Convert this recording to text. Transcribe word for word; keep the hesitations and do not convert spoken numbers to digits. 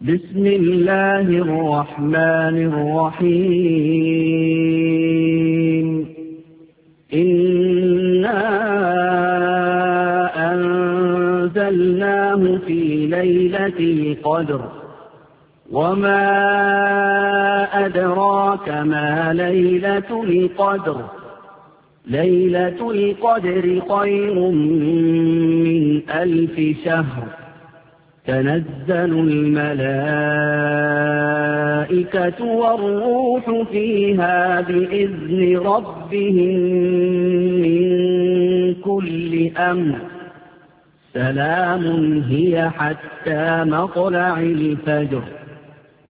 بسم الله الرحمن الرحيم إنا أنزلناه في ليلة القدر وما أدراك ما ليلة القدر ليلة القدر خير من ألف شهر تنزل الملائكة والروح فيها بإذن ربهم من كل أمر سلام هي حتى مطلع الفجر.